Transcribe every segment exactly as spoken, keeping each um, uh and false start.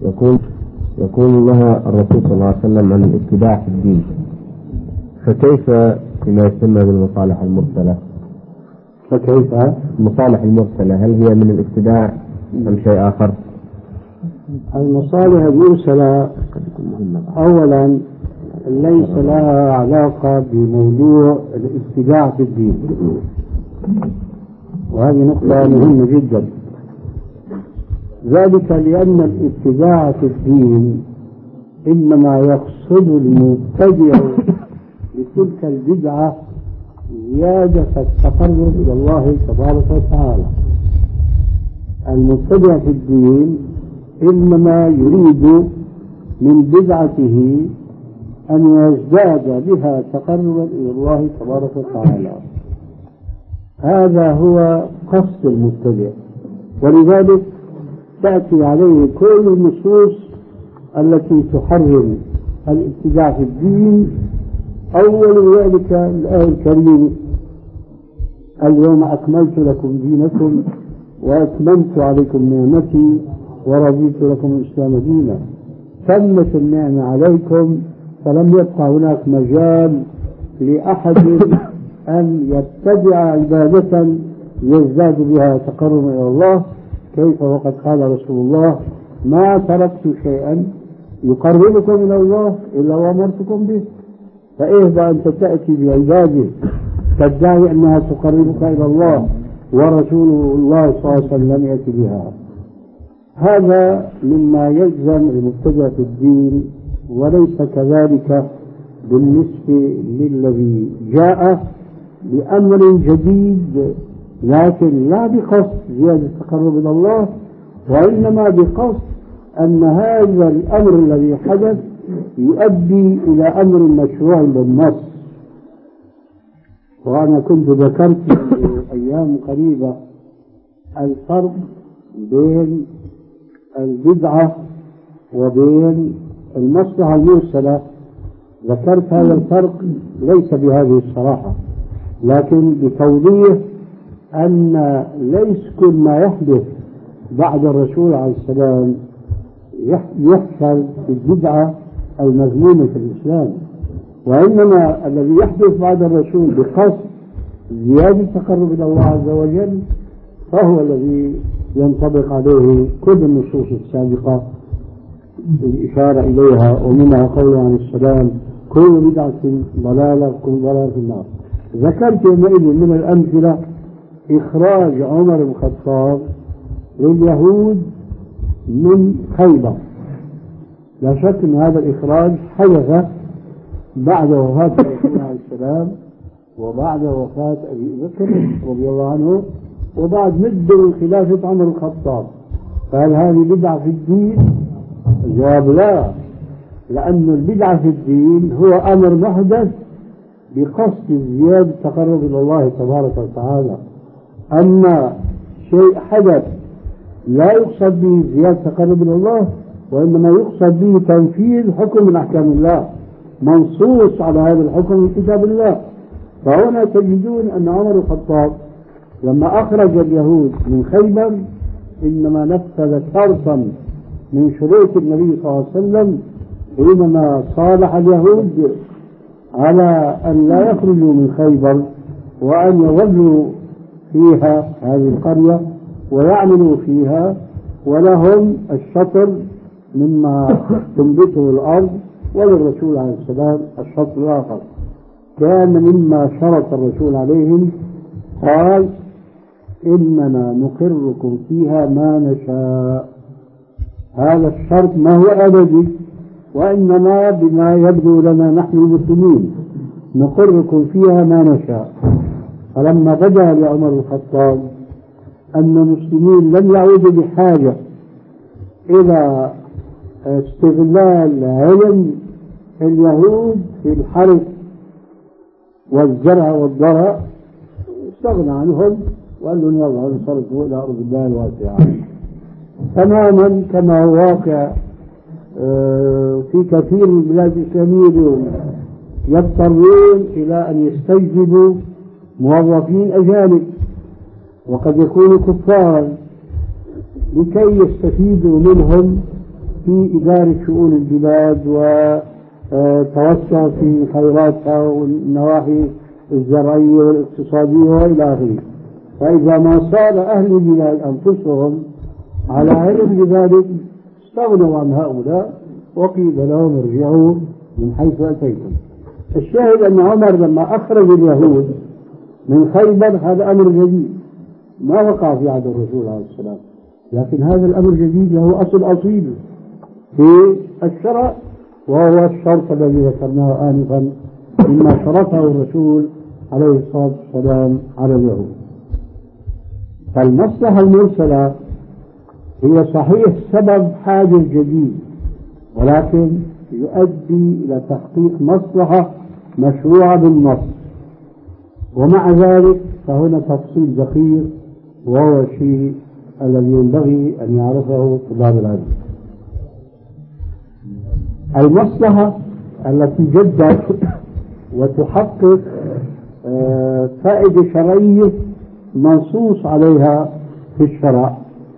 يقول يقول لها الرسول صلى الله عليه وسلم عن الاتباع في الدين، فكيف بما يسمى بالمصالح المرسلة؟ فكيف المصالح المرسلة هل هي من الاتباع أم شيء آخر؟ المصالح المرسلة أولا ليس لها علاقة بموضوع الاتباع في الدين، وهذه نقطة مهمة جدا. ذلك لأن الاتباع في الدين إنما يقصد المبتدع لتلك البدعة زيادة التقرب إلى الله تبارك وتعالى. المبتدع في الدين إنما يريد من بدعته أن يزداد بها تقربا إلى الله تبارك وتعالى. هذا هو قصد المبتدع، ولذلك تأتي عليه كل النصوص التي تحرم الابتداع في الدين. أول ذلك الآية الكريمة: اليوم أكملت لكم دينكم وأتممت عليكم نعمتي ورضيت لكم الإسلام دينا. تمت النعمة عليكم فلم يبقى هناك مجال لأحد أن يتبع عبادة يزداد بها تقربا إلى الله. كيف وقد قال رسول الله: ما تركت شيئا يقربكم إلى الله إلا وأمرتكم به. فإيه أنت تأتي بعبادة تدعي أنها تقربك إلى الله ورسول الله صلى الله عليه وسلم يأتي بها؟ هذا مما يلزم المبتدع في الدين، وليس كذلك بالنسبة للذي جاء بأمر جديد، لكن لا بقصد زيادة التقرب إلى الله، وإنما بقصد أن هذا الأمر الذي حدث يؤدي إلى أمر مشروع بالنص. وأنا كنت ذكرت في أيام قريبة الفرق بين البدعة وبين المصلحة المرسلة. ذكرت هذا الفرق ليس بهذه الصراحة، لكن بتوضيح أن ليس كل ما يحدث بعد الرسول عليه السلام يحصل في البدعة المذمومة في الإسلام، وإنما الذي يحدث بعد الرسول بقصد زيادة التقرب إلى الله عز وجل فهو الذي ينطبق عليه كل النصوص السابقة الإشارة إليها، ومنها قوله عليه السلام: كل بدعة ضلالة كل ضلالة في النار. ذكرت يومئذ من الأمثلة إخراج عمر بن الخطاب لليهود من خيبر. لا شك أن هذا الإخراج حدث بعد وفاة الرسول عليه السلام وبعد وفاة أبي بكر رضي الله عنه وبعد مدة من خلافة عمر بن الخطاب. فهل هذه بدعة في الدين؟ الجواب لا، لأن البدعة في الدين هو أمر محدث بقصد زيادة التقرب إلى الله تبارك وتعالى. أما شيء حدث لا يقصد به زيادة التقرب إلى الله، وإنما يقصد به تنفيذ حكم من أحكام الله منصوص على هذا الحكم من كتاب الله. فهنا تجدون أن عمر الخطاب لما أخرج اليهود من خيبر إنما نفذ شرطا من شروط النبي صلى الله عليه وسلم حينما صالح اليهود على أن لا يخرجوا من خيبر وأن يظلوا فيها هذه القرية ويعملوا فيها، ولهم الشطر مما تنبته الأرض، وللرسول عليه السلام الشطر الآخر. كان مما شرط الرسول عليهم قال: إننا نقركم فيها ما نشاء. هذا الشرط ما هو أبدي، وإنما بما يبدو لنا نحن المسلمين نقركم فيها ما نشاء. فلما بدا لعمر الخطاب أن المسلمين لم يعودوا بحاجة إلى استغلال علم اليهود في الحرث والزرع والضرع، استغنى عنهم وقال لهم: يلا انصرفوا إلى أرض الله الواسعة. تماما كما هو واقع في كثير من البلاد الإسلامية اليوم، يضطرون إلى أن يستجلبوا موظفين أجانب وقد يكونوا كفارا لكي يستفيدوا منهم في إدارة شؤون البلاد وتوسع في خيراتها والنواحي الزراعية والاقتصادية وإلى آخره. فإذا ما صار أهل البلاد أنفسهم على علم بذلك استغنوا عن هؤلاء وقيل لهم ارجعوا من حيث أتيتم. الشاهد أن عمر لما أخرج اليهود من خيبر هذا أمر جديد ما وقع في عهد الرسول عليه السلام، لكن هذا الأمر الجديد له أصل أصيل في الشرع، وهو الشرط الذي ذكرناه آنفا مما شرطه الرسول عليه الصلاة والسلام على اليهود. فالمصلحة المرسلة هي صحيح سبب حاجة جديد، ولكن يؤدي إلى تحقيق مصلحة مشروعة بالنص. ومع ذلك فهنا تفصيل دقيق، وهو الشيء الذي ينبغي أن يعرفه طلاب العلم. المصلحة التي جدت وتحقق فائدة شرعية منصوص عليها في الشرع،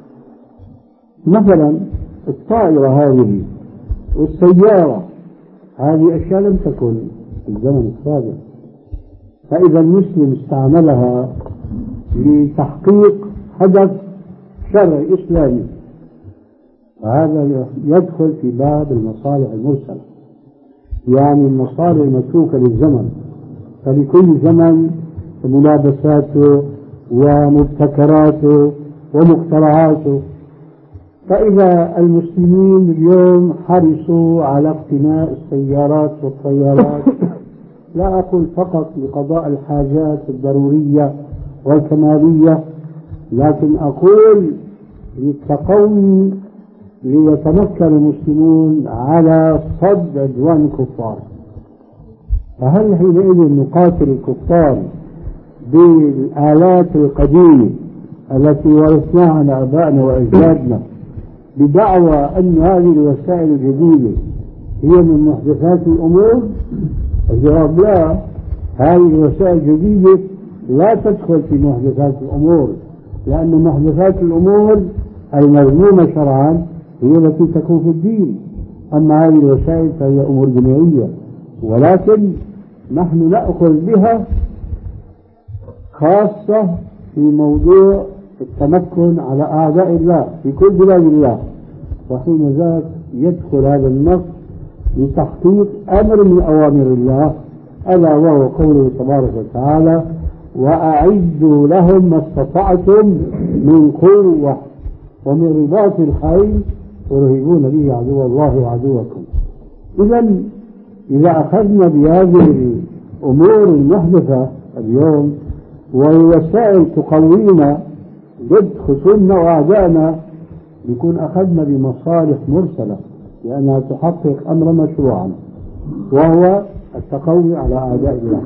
مثلا الطائرة هذه والسيارة، هذه أشياء لم تكن في الزمن السابق، فإذا المسلم استعملها لتحقيق هدف شرعي إسلامي، وهذا يدخل في باب المصالح المرسلة، يعني المصالح المتروكة للزمن، فلكل زمن ملابساته ومبتكراته ومخترعاته. فإذا المسلمين اليوم حرصوا على اقتناء السيارات والطيارات، لا أقول فقط لقضاء الحاجات الضرورية والكمالية، لكن أقول للتقوي ليتمكن المسلمون على صد عدوان الكفار. فهل حينئذ نقاتل الكفار بالآلات القديمة التي ورثناها عن آبائنا وأجدادنا بدعوى أن هذه الوسائل الجديدة هي من محدثات الأمور؟ الجواب لا، هذه الوسائل الجديدة لا تدخل في محدثات الأمور، لأن محدثات الأمور المذمومة شرعا هي التي تكون في الدين، أما هذه الوسائل فهي أمور دنيوية، ولكن نحن نأخذ بها خاصة في موضوع التمكن على أعداء الله في كل بلاد الله، وحين ذاك يدخل هذا النص لتحقيق أمر من أوامر الله، ألا وهو قوله تبارك وتعالى: وأعدوا لهم ما استطعتم من قوة ومن رباط الخيل ترهبون به عدو الله وعدوكم. إذا إذا أخذنا بهذه الأمور المحدثة اليوم والوسائل تقوينا ضد خصومنا وأعدائنا، يكون أخذنا بمصالح مرسلة، لأنها تحقق أمر مشروعا وهو التقوي على أعداء الله.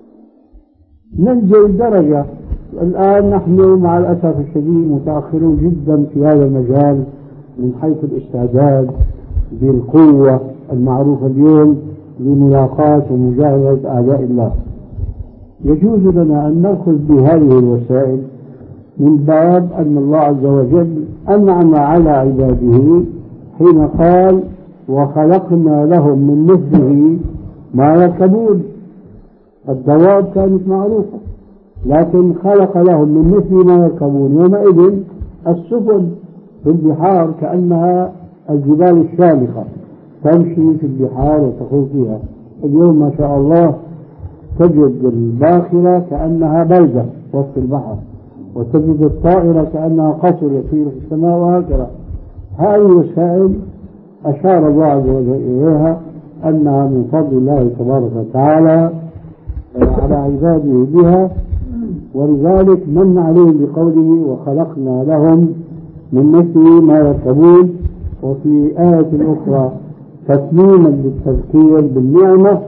ننجو الدرجة. الآن نحن مع الأسف الشديد متأخرون جدا في هذا المجال من حيث الاستعداد بالقوة المعروفة اليوم لملاقاة ومجاهدة أعداء الله. يجوز لنا أن نأخذ بهذه الوسائل من باب أن الله عز وجل أنعم على عباده حين قال: وخلقنا لهم من مثله ما يركبون. الدواب كانت معروفة، لكن خلق لهم من مثل ما يركبون. يومئذ السفن في البحار كأنها الجبال الشامخة تمشي في البحار وتخوض فيها. اليوم ما شاء الله تجد الباخرة كأنها بلدة وسط البحر، وتجد الطائرة كأنها قصر يطير في السماء، وهكذا. هذه الوسائل أشار الله عز وجل إليها أنها من فضل الله تبارك وتعالى على عباده بها، ولذلك من عليهم بقوله: وخلقنا لهم من مثل ما يركبون. وفي آية أخرى تسليما للتذكير بالنعمة.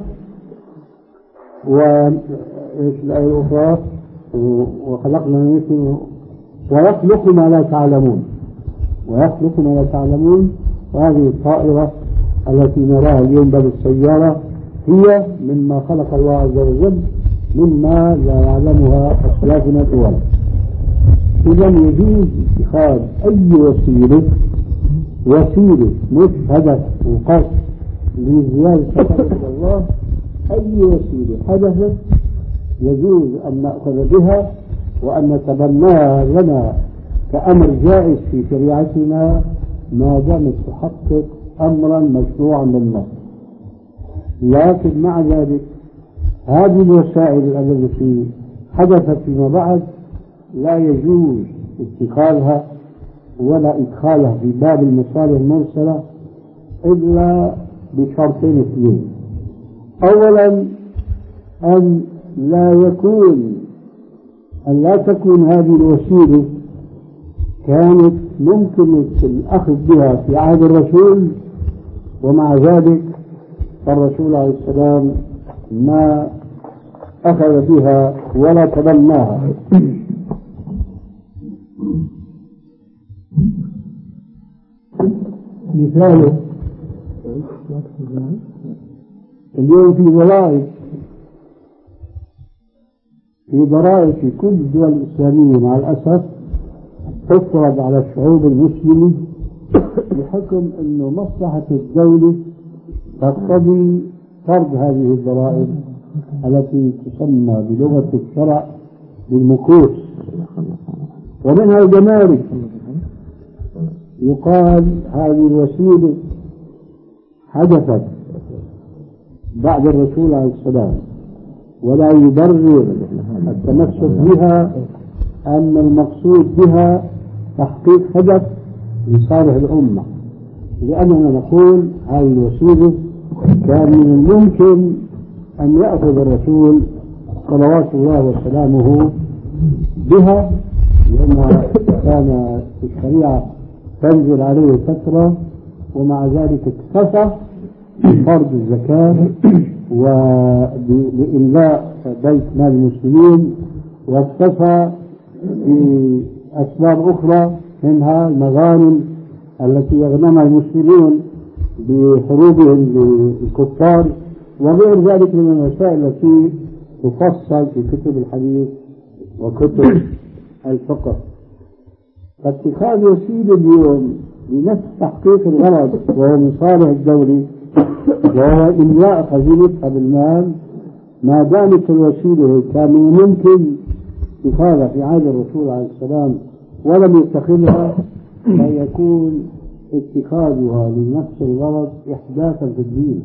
وإيش الآية الأخرى؟ وخلقنا من مثل ويخلق ما لا تعلمون، ويخلق ما لا تعلمون. وهذه الطائرة التي نراها اليوم بل السيارة هي مما خلق الله عز وجل مما لا يعلمها أسلافنا الأول. إذا يجوز اتخاذ أي وسيلة وسيلة مش هدف وقصد لزيادة تقرب إلى الله، أي وسيلة حدثت يجوز أن نأخذ بها وأن نتبناها لنا كأمر جائز في شريعتنا ما دامت تحقق أمرا مشروعا بالنص. لكن مع ذلك هذه الوسائل التي حدثت فيما بعد لا يجوز اتخاذها ولا إدخالها في باب المصالح المرسلة إلا بشرطين اثنين. أولا أن لا يكون أن لا تكون هذه الوسيلة كانت ممكن الأخذ بها في عهد الرسول، ومع ذلك الرسول عليه السلام ما أخذ بها ولا تبناها. مثاله اليوم في ضرائب في ضرائب في كل الدول الإسلامية مع الأسف تفرض على الشعوب المسلمة بحكم أنه مصلحة الدولة تقتضي فرض هذه الضرائب التي تسمى بلغة الشرع بالمكوس، ومنها الجمارك. يقال هذه الوسيلة حدثت بعد الرسول عليه السلام، ولا يبرر التمسك بها أن المقصود بها تحقيق هدف لصالح الأمة، لأننا نقول هذه الوسيلة كان من الممكن أن يأخذ الرسول صلوات الله وسلامه بها، لأن كان الشريعة تنزل عليه فترة، ومع ذلك اكتفى بفرض الزكاة وبإملاء بيت مال المسلمين، واكتفى بأسباب أخرى منها المغانم التي يغنمها المسلمون بحروبهم للكفار، وغير ذلك من المسائل التي تفصل في كتب الحديث وكتب الفقه. فاتخاذ وسيلة اليوم لنفس تحقيق الغرض وهو مصالح الدولة وهو إملاء خزينتها بالمال، ما دامت الوسيلة كان ممكن اتخاذها في عهد الرسول عليه السلام ولم يتخذها، فيكون اتخاذها لنفس الغرض إحداثا في الدين.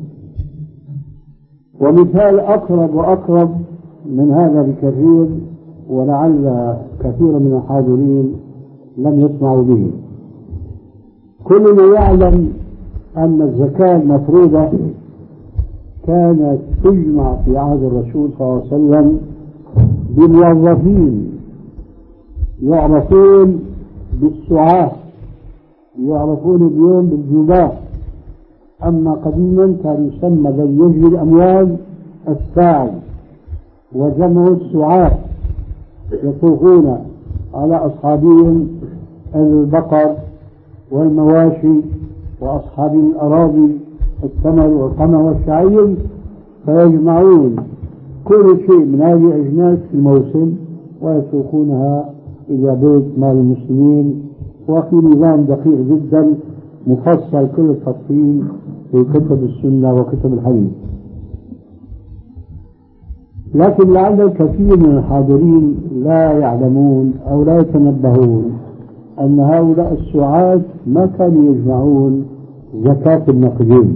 ومثال أقرب وأقرب من هذا بكثير، ولعل كثير من الحاضرين لم يسمعوا به. كلنا يعلم أن الزكاة المفروضة كانت تجمع في عهد الرسول صلى الله عليه وسلم بموظفين يعرفون بالسعاة، يعرفون اليوم بالجباة. أما قديما كان يسمى بين يجري الأموال الساعي، وجمع السعاة يطوفون على أصحابهم البقر والمواشي وأصحاب الأراضي التمر والقمح والشعير، فيجمعون كل شيء من هذه الأجناس في الموسم ويسوقونها إلى بيت مال المسلمين، وفي نظام دقيق جدا مفصل كل التفصيل في كتب السنة وكتب الحديث. لكن لعل الكثير من الحاضرين لا يعلمون أو لا يتنبهون أن هؤلاء السعاة ما كانوا يجمعون زكاة النقدين،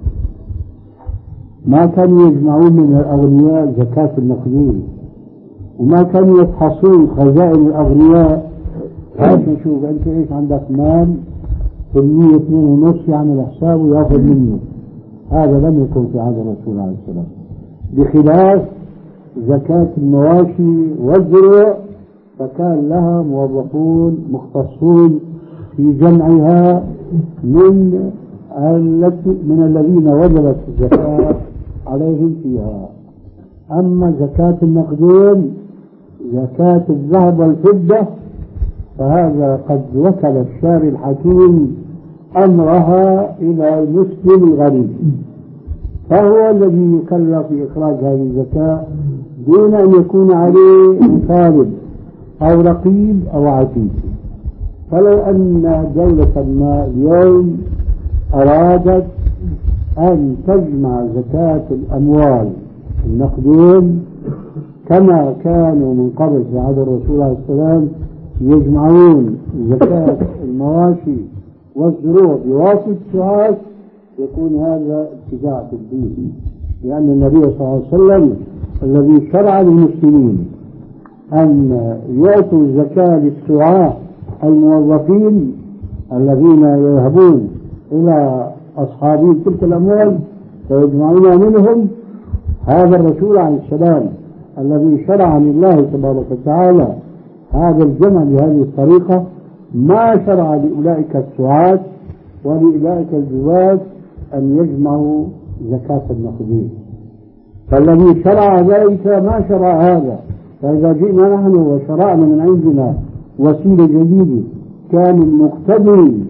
ما كانوا يجمعون من الأغنياء زكاة النقدين، وما كانوا يفحصون خزائن الأغنياء. هات نشوف أنت إيش عندك مال كمية اثنين ونص يعمل حسابه ويأخذ منه. هذا لم يكن في عهد الرسول عليه السلام، بخلاف زكاة المواشي والزروع فكان لها موظفون مختصون في جمعها من من الذين وجبت الزكاة عليهم فيها. أما زكاة النقدين زكاة الذهب والفضة فهذا قد وكل الشارع الحكيم أمرها إلى المسلم الغريب، فهو الذي يكلف في إخراج هذه الزكاة دون أن يكون عليه طالب أو رقيب أو عتيد. فلو أن دولة ما اليوم أرادت أن تجمع زكاة الأموال النقدين كما كانوا من قبل في عهد الرسول عليه السلام يجمعون زكاة المواشي والزروع بواسطة السعاة، يكون هذا ابتداع في الدين، لأن النبي صلى الله عليه وسلم الذي شرع للمسلمين أن يعطوا الزكاة للسعاة الموظفين الذين يذهبون إلى أصحاب تلك الأموال فيجمعون منهم، هذا الرسول عليه السلام الذي شرع لله تبارك وتعالى هذا الجمع بهذه الطريقة ما شرع لأولئك السعاة ولأولئك الزواج أن يجمعوا زكاة النقدين. فالذي شرع ذلك ما شرع هذا، فإذا جئنا نحن وشرعنا من عندنا وسيلة جديدة كان المقتضي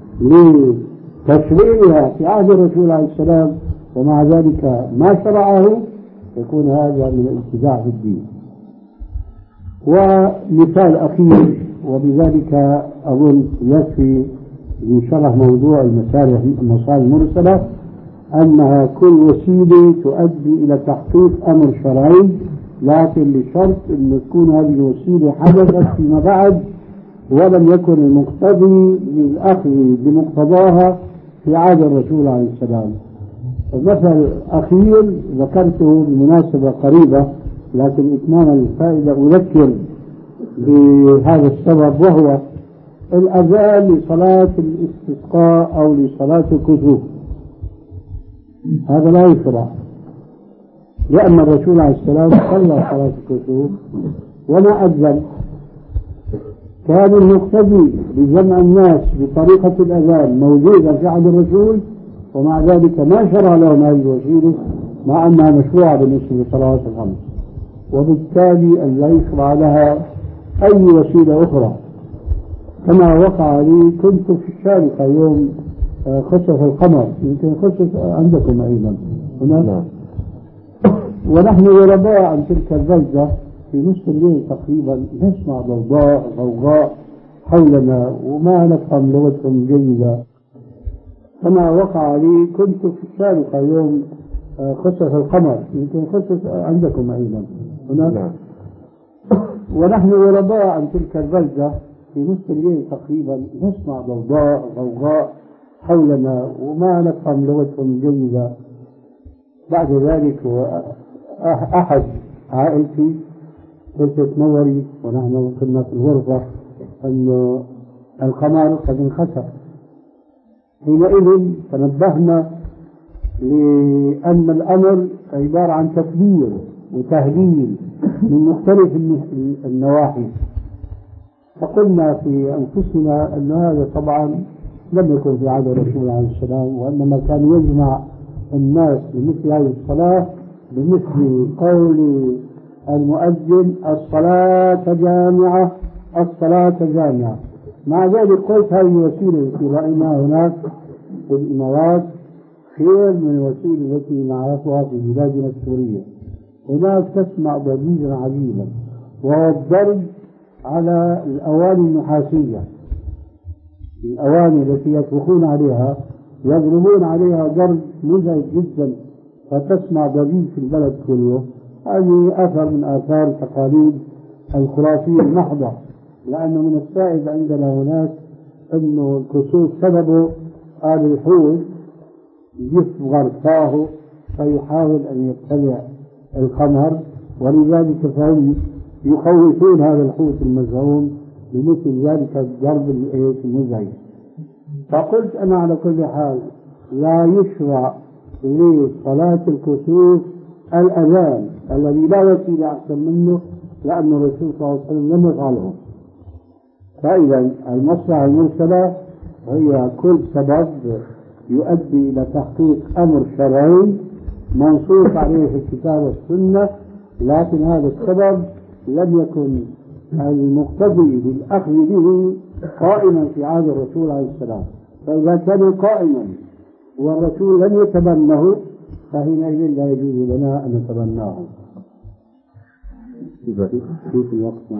لتشريعها في عهد الرسول عليه السلام ومع ذلك ما شرعه، يكون هذا من الابتداع في الدين. ومثال أخير وبذلك أظن يكفي لشرح موضوع المصالح المرسلة، أنها كل وسيلة تؤدي إلى تحقيق أمر شرعي، لكن لشرط أن تكون هذه الوسيلة حدثت فيما بعد ولم يكن المقتضي للأخذ بمقتضاها في عهد الرسول عليه السلام. مثل أخير ذكرته بمناسبة قريبة، لكن إتمام الفائدة أذكر بهذا السبب، وهو الأذان لصلاة الاستسقاء أو لصلاة الكسوف. هذا لا يشرع، لأن الرسول عليه السلام صلى صلاة الكسوف وما أذن. كان المقتدي بجمع الناس بطريقة الأذان موجودة في عهد الرسول، ومع ذلك ما شرع لهم هذه الوسيلة مع أنها مشروعة بالنسبة للصلوات الخمس، وبالتالي أن لا يشرع لها أي وسيلة أخرى. كما وقع لي كنت في الشارقة يوم خسف القمر، يمكن خسف عندكم أيضا هنا، ونحن غرباء عن تلك البلدة في نصف الليل تقريبا نسمع ضوضاء غوغاء حولنا وما نفهم لغتهم جيدة. كما وقع لي كنت في الشارقة يوم خسف القمر، يمكن خسف عندكم أيضا هنا، ونحن غرباء عن تلك البلدة في نصف الليل تقريبا نسمع ضوضاء غوغاء حولنا وما نفهم لغتهم جيدة. بعد ذلك أحد عائلتي قلت نوري ونحن كنا في الغرفة أن القمر قد انخسف. حينئذ تنبهنا لأن الأمر عبارة عن تكبير وتهليل من مختلف النواحي، فقلنا في أنفسنا أن هذا طبعا لم يكن في عهد الرسول عليه السلام، وإنما كان يجمع الناس لمثل هذه الصلاة بمثل قول المؤذن الصلاة جامعة الصلاة جامعة. مع ذلك قلت هذه الوسيلة التي رأيناها هناك في الإمارات خير من الوسيلة التي نعرفها في بلادنا السورية. هناك تسمع ضجيجا عجيبا، وهو الضرب على الأواني النحاسية، الأواني التي يطبخون عليها يضربون عليها ضرب مزعج جدا، فتسمع ضجيج في البلد كله. هذه أثر من آثار تقاليد الخرافية المحضة، لأنه من السائد عندنا هناك أنه الكسوف سببه آل الحوت يصغر فاه فيحاول أن يبتلع الخمر، ولذلك فهم يخوفون هذا الحوت المزعوم بمثل ذلك الضرب المزعج. فقلت أنا على كل حال لا يشرع لصلاة الكسوف الأذان الذي لا وسيلة أحسن منه، لأن الرسول صلى الله عليه وسلم لم يفعله. فإذا المصلحة المرسلة هي كل سبب يؤدي إلى تحقيق أمر شرعي منصوص عليه في الكتاب والسنة، لكن هذا السبب لم يكن المقتضي للأخذ به قائما في عهد الرسول عليه السلام. فإذا كان قائما والرسول لم يتبنه فحينئذ لا يجوز لنا أن نتبناه. في الوقت